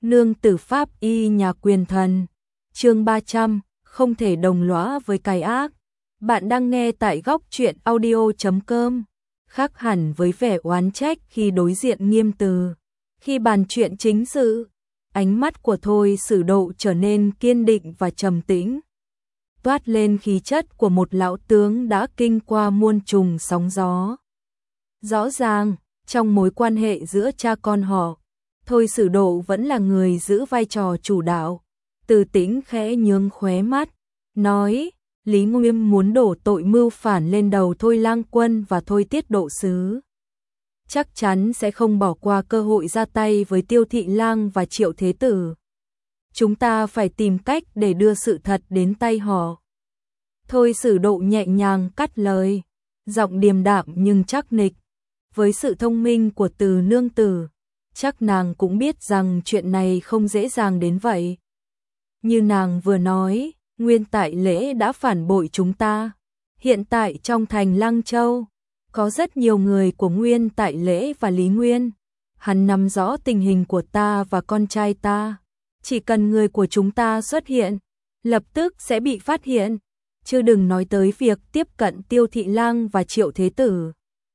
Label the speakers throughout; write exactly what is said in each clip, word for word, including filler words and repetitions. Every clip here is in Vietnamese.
Speaker 1: Nương tử pháp y nhà quyền thần. Chương ba trăm, không thể đồng lõa với cái ác. Bạn đang nghe tại góc truyện audio chấm com. Khác hẳn với vẻ oán trách khi đối diện Nghiêm Từ. Khi bàn chuyện chính sự, ánh mắt của Thôi Sử Độ trở nên kiên định và trầm tĩnh, toát lên khí chất của một lão tướng đã kinh qua muôn trùng sóng gió. Rõ ràng, trong mối quan hệ giữa cha con họ, Thôi Sử Độ vẫn là người giữ vai trò chủ đạo. Từ Tĩnh khẽ nhướng khóe mắt, nói: Lý Nguyên muốn đổ tội mưu phản lên đầu Thôi Lang Quân và Thôi Tiết Độ Sứ, chắc chắn sẽ không bỏ qua cơ hội ra tay với Tiêu Thị Lang và Triệu Thế Tử. Chúng ta phải tìm cách để đưa sự thật đến tay họ. Thôi Sử Độ nhẹ nhàng cắt lời, giọng điềm đạm nhưng chắc nịch. Với sự thông minh của Từ nương tử, chắc nàng cũng biết rằng chuyện này không dễ dàng đến vậy. Như nàng vừa nói, Nguyên Tại Lễ đã phản bội chúng ta. Hiện tại trong thành Lăng Châu, có rất nhiều người của Nguyên Tại Lễ và Lý Nguyên. Hắn nắm rõ tình hình của ta và con trai ta. Chỉ cần người của chúng ta xuất hiện, lập tức sẽ bị phát hiện. Chứ đừng nói tới việc tiếp cận Tiêu Thị Lang và Triệu Thế Tử.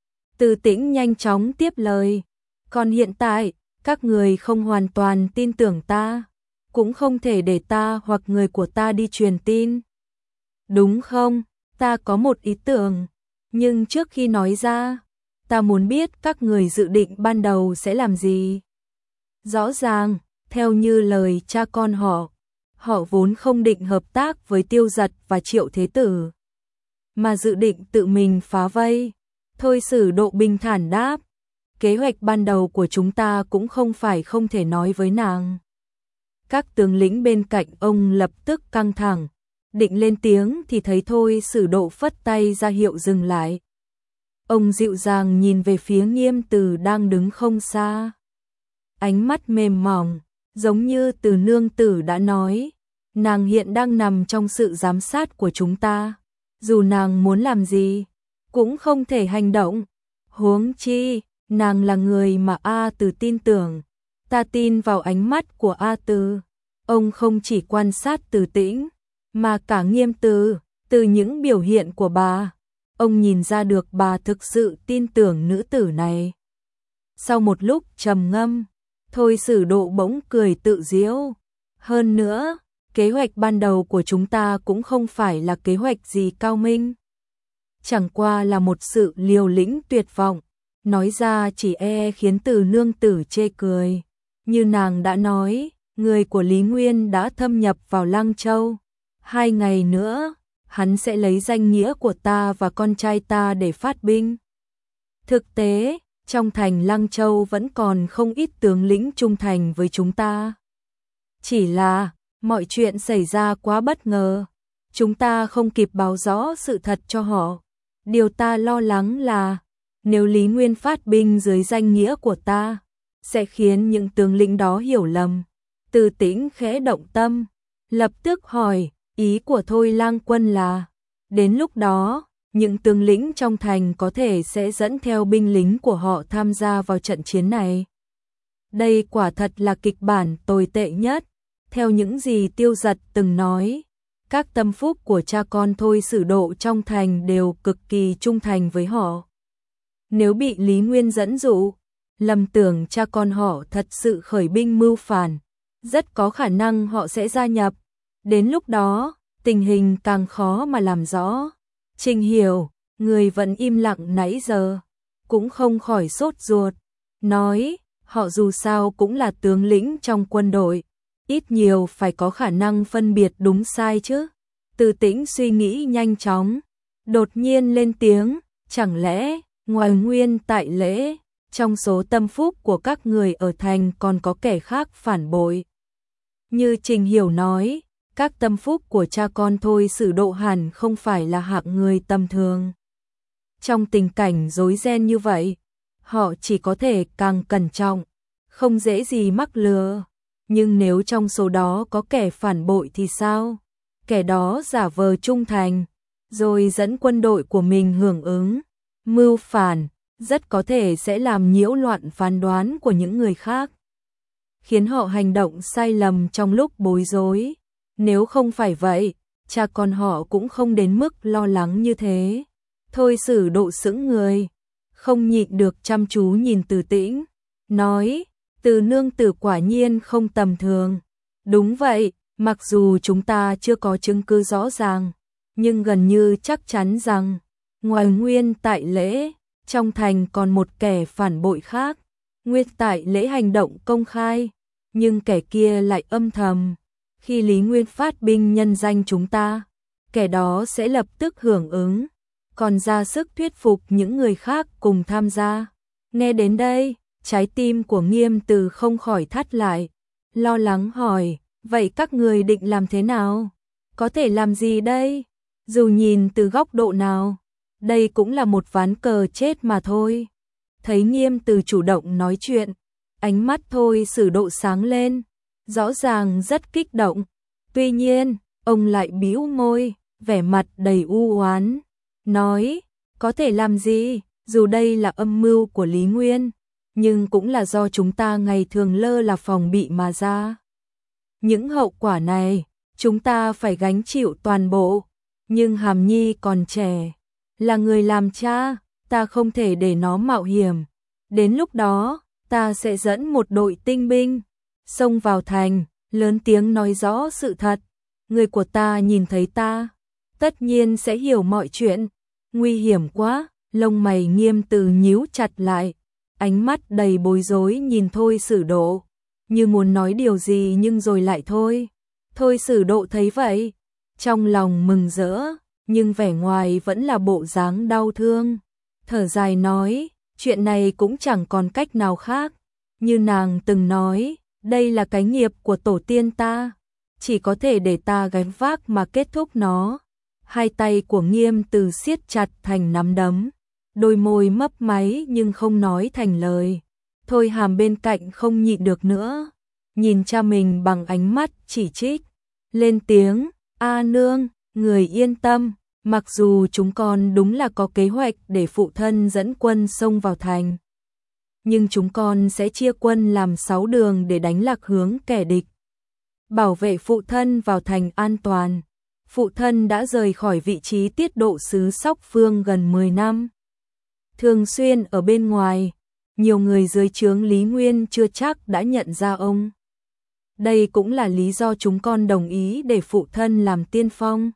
Speaker 1: Từ Tĩnh nhanh chóng tiếp lời. Còn hiện tại, các người không hoàn toàn tin tưởng ta, cũng không thể để ta hoặc người của ta đi truyền tin. Đúng không? Ta có một ý tưởng, nhưng trước khi nói ra, ta muốn biết các người dự định ban đầu sẽ làm gì. Rõ ràng, theo như lời cha con họ, họ vốn không định hợp tác với Tiêu Giật và Triệu Thế Tử, mà dự định tự mình phá vây. Thôi Sử Độ bình thản đáp, kế hoạch ban đầu của chúng ta cũng không phải không thể nói với nàng. Các tướng lĩnh bên cạnh ông lập tức căng thẳng, định lên tiếng thì thấy Thôi Sử Độ phất tay ra hiệu dừng lại. Ông dịu dàng nhìn về phía Nghiêm Từ đang đứng không xa. Ánh mắt mềm mỏng, giống như Từ nương tử đã nói, nàng hiện đang nằm trong sự giám sát của chúng ta. Dù nàng muốn làm gì, cũng không thể hành động. Huống chi, nàng là người mà A Từ tin tưởng. Ta tin vào ánh mắt của A Từ. Ông không chỉ quan sát Từ Tĩnh, mà cả Nghiêm Từ. Từ những biểu hiện của bà, ông nhìn ra được bà thực sự tin tưởng nữ tử này. Sau một lúc trầm ngâm, Thôi Sử Độ bỗng cười tự giễu. Hơn nữa, kế hoạch ban đầu của chúng ta cũng không phải là kế hoạch gì cao minh. Chẳng qua là một sự liều lĩnh tuyệt vọng. Nói ra chỉ e khiến Từ nương tử chê cười. Như nàng đã nói, người của Lý Nguyên đã thâm nhập vào Lăng Châu. Hai ngày nữa, hắn sẽ lấy danh nghĩa của ta và con trai ta để phát binh. Thực tế, trong thành Lăng Châu vẫn còn không ít tướng lĩnh trung thành với chúng ta. Chỉ là, mọi chuyện xảy ra quá bất ngờ. Chúng ta không kịp báo rõ sự thật cho họ. Điều ta lo lắng là, nếu Lý Nguyên phát binh dưới danh nghĩa của ta, sẽ khiến những tướng lĩnh đó hiểu lầm. Từ Tĩnh khẽ động tâm, lập tức hỏi, ý của Thôi Lang Quân là, đến lúc đó, những tướng lĩnh trong thành có thể sẽ dẫn theo binh lính của họ tham gia vào trận chiến này. Đây quả thật là kịch bản tồi tệ nhất. Theo những gì Tiêu Giật từng nói, các tâm phúc của cha con Thôi Sử Độ trong thành đều cực kỳ trung thành với họ. Nếu bị Lý Nguyên dẫn dụ, lầm tưởng cha con họ thật sự khởi binh mưu phản, rất có khả năng họ sẽ gia nhập. Đến lúc đó, tình hình càng khó mà làm rõ. Trình Hiểu, người vẫn im lặng nãy giờ, cũng không khỏi sốt ruột, nói, họ dù sao cũng là tướng lĩnh trong quân đội, ít nhiều phải có khả năng phân biệt đúng sai chứ. Từ Tĩnh suy nghĩ nhanh chóng, đột nhiên lên tiếng, chẳng lẽ, ngoài Nguyên Tại Lễ, trong số tâm phúc của các người ở thành còn có kẻ khác phản bội. Như Trình Hiểu nói, các tâm phúc của cha con Thôi Sử Độ hẳn không phải là hạng người tầm thường. Trong tình cảnh rối ren như vậy, họ chỉ có thể càng cẩn trọng, không dễ gì mắc lừa. Nhưng nếu trong số đó có kẻ phản bội thì sao? Kẻ đó giả vờ trung thành, rồi dẫn quân đội của mình hưởng ứng, mưu phản, rất có thể sẽ làm nhiễu loạn phán đoán của những người khác. khiến họ hành động sai lầm trong lúc bối rối. Nếu không phải vậy, cha con họ cũng không đến mức lo lắng như thế. Thôi Sử Độ sững người, không nhịn được chăm chú nhìn Từ Tĩnh, nói, Từ nương tử quả nhiên không tầm thường. Đúng vậy, mặc dù chúng ta chưa có chứng cứ rõ ràng, nhưng gần như chắc chắn rằng, ngoài Nguyên Tại Lễ, trong thành còn một kẻ phản bội khác. Nguyên Tại Lễ hành động công khai, nhưng kẻ kia lại âm thầm. Khi Lý Nguyên phát binh nhân danh chúng ta, kẻ đó sẽ lập tức hưởng ứng, còn ra sức thuyết phục những người khác cùng tham gia. Nghe đến đây, trái tim của Nghiêm Từ không khỏi thắt lại, lo lắng hỏi, vậy các người định làm thế nào? Có thể làm gì đây? Dù nhìn từ góc độ nào, đây cũng là một ván cờ chết mà thôi. Thấy Nghiêm Từ chủ động nói chuyện, ánh mắt Thôi Sử Độ sáng lên, rõ ràng rất kích động. Tuy nhiên, ông lại bĩu môi, vẻ mặt đầy u oán, nói, có thể làm gì, dù đây là âm mưu của Lý Nguyên, nhưng cũng là do chúng ta ngày thường lơ là phòng bị mà ra. Những hậu quả này, chúng ta phải gánh chịu toàn bộ, nhưng Hàm Nhi còn trẻ, là người làm cha, ta không thể để nó mạo hiểm. Đến lúc đó, ta sẽ dẫn một đội tinh binh, xông vào thành, lớn tiếng nói rõ sự thật. Người của ta nhìn thấy ta, tất nhiên sẽ hiểu mọi chuyện. Nguy hiểm quá, lông mày Nghiêm Từ nhíu chặt lại, ánh mắt đầy bối rối nhìn Thôi Sử Độ, như muốn nói điều gì nhưng rồi lại thôi. Thôi Sử Độ thấy vậy, trong lòng mừng rỡ, nhưng vẻ ngoài vẫn là bộ dáng đau thương. Thở dài nói, chuyện này cũng chẳng còn cách nào khác. Như nàng từng nói, đây là cái nghiệp của tổ tiên ta, chỉ có thể để ta gánh vác mà kết thúc nó. Hai tay của Nghiêm Từ siết chặt thành nắm đấm, đôi môi mấp máy nhưng không nói thành lời. Thôi Hàm bên cạnh không nhịn được nữa, nhìn cha mình bằng ánh mắt chỉ trích, lên tiếng, A nương, người yên tâm, mặc dù chúng con đúng là có kế hoạch để phụ thân dẫn quân xông vào thành, nhưng chúng con sẽ chia quân làm sáu đường để đánh lạc hướng kẻ địch, bảo vệ phụ thân vào thành an toàn. Phụ thân đã rời khỏi vị trí tiết độ sứ Sóc Phương gần mười năm. Thường xuyên ở bên ngoài, nhiều người dưới trướng Lý Nguyên chưa chắc đã nhận ra ông. Đây cũng là lý do chúng con đồng ý để phụ thân làm tiên phong.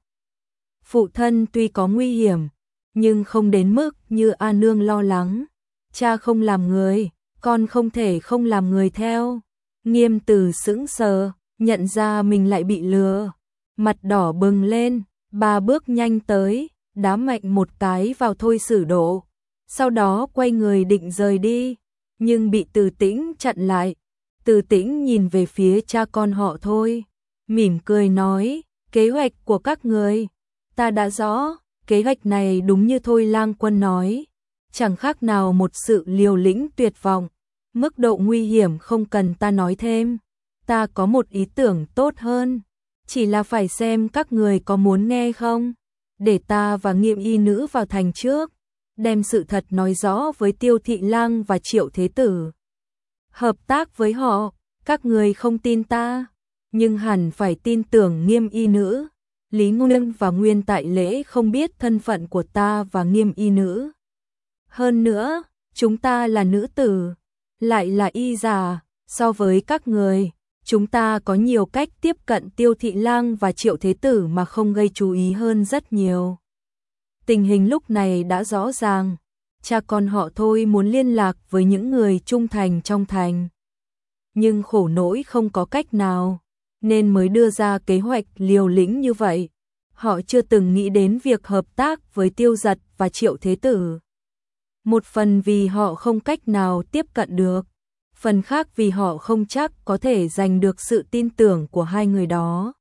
Speaker 1: Phụ thân tuy có nguy hiểm, nhưng không đến mức như A nương lo lắng. Cha không làm người, con không thể không làm người theo. Nghiêm Từ sững sờ, nhận ra mình lại bị lừa. Mặt đỏ bừng lên, ba bước nhanh tới, đá mạnh một cái vào Thôi Sử Độ. Sau đó quay người định rời đi, nhưng bị Từ Tĩnh chặn lại. Từ Tĩnh nhìn về phía cha con họ Thôi, mỉm cười nói, kế hoạch của các người, ta đã rõ, kế hoạch này đúng như Thôi Lang Quân nói, chẳng khác nào một sự liều lĩnh tuyệt vọng, mức độ nguy hiểm không cần ta nói thêm, ta có một ý tưởng tốt hơn, chỉ là phải xem các người có muốn nghe không, để ta và Nghiêm y nữ vào thành trước, đem sự thật nói rõ với Tiêu Thị Lang và Triệu Thế Tử. Hợp tác với họ, các người không tin ta, nhưng hẳn phải tin tưởng Nghiêm y nữ. Lý Nguyên và Nguyên Tại Lễ không biết thân phận của ta và Nghiêm y nữ. Hơn nữa, chúng ta là nữ tử, lại là y giả, so với các người, chúng ta có nhiều cách tiếp cận Tiêu Thị Lang và Triệu Thế Tử mà không gây chú ý hơn rất nhiều. Tình hình lúc này đã rõ ràng, cha con họ Thôi muốn liên lạc với những người trung thành trong thành. Nhưng khổ nỗi không có cách nào, nên mới đưa ra kế hoạch liều lĩnh như vậy. Họ chưa từng nghĩ đến việc hợp tác với Tiêu Giật và Triệu Thế Tử. Một phần vì họ không cách nào tiếp cận được, phần khác vì họ không chắc có thể giành được sự tin tưởng của hai người đó.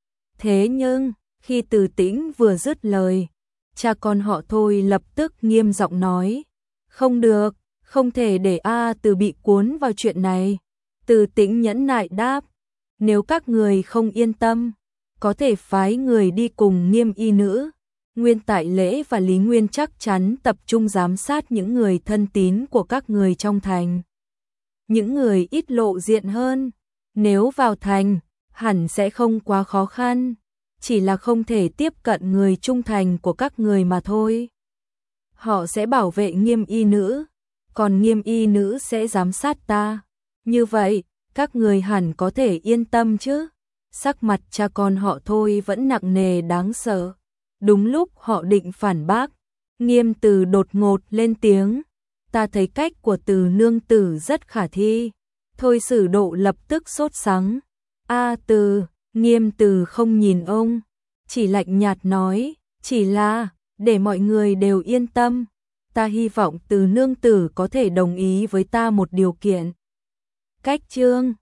Speaker 1: Thế nhưng, khi Từ Tĩnh vừa dứt lời, cha con họ Thôi lập tức nghiêm giọng nói, không được, không thể để A Từ bị cuốn vào chuyện này. Từ Tĩnh nhẫn nại đáp, nếu các người không yên tâm, có thể phái người đi cùng Nghiêm y nữ. Nguyên Tại Lễ và Lý Nguyên chắc chắn tập trung giám sát những người thân tín của các người trong thành. những người ít lộ diện hơn. Nếu vào thành, hẳn sẽ không quá khó khăn, chỉ là không thể tiếp cận người trung thành của các người mà thôi. Họ sẽ bảo vệ Nghiêm y nữ, còn Nghiêm y nữ sẽ giám sát ta. Như vậy, các người hẳn có thể yên tâm chứ. Sắc mặt cha con họ Thôi vẫn nặng nề đáng sợ. Đúng lúc họ định phản bác, Nghiêm Từ đột ngột lên tiếng. Ta thấy cách của Từ nương tử rất khả thi. Thôi Sử Độ lập tức sốt sắng. A Từ, Nghiêm Từ không nhìn ông, chỉ lạnh nhạt nói, chỉ là, để mọi người đều yên tâm, ta hy vọng Từ nương tử có thể đồng ý với ta một điều kiện. Cách chương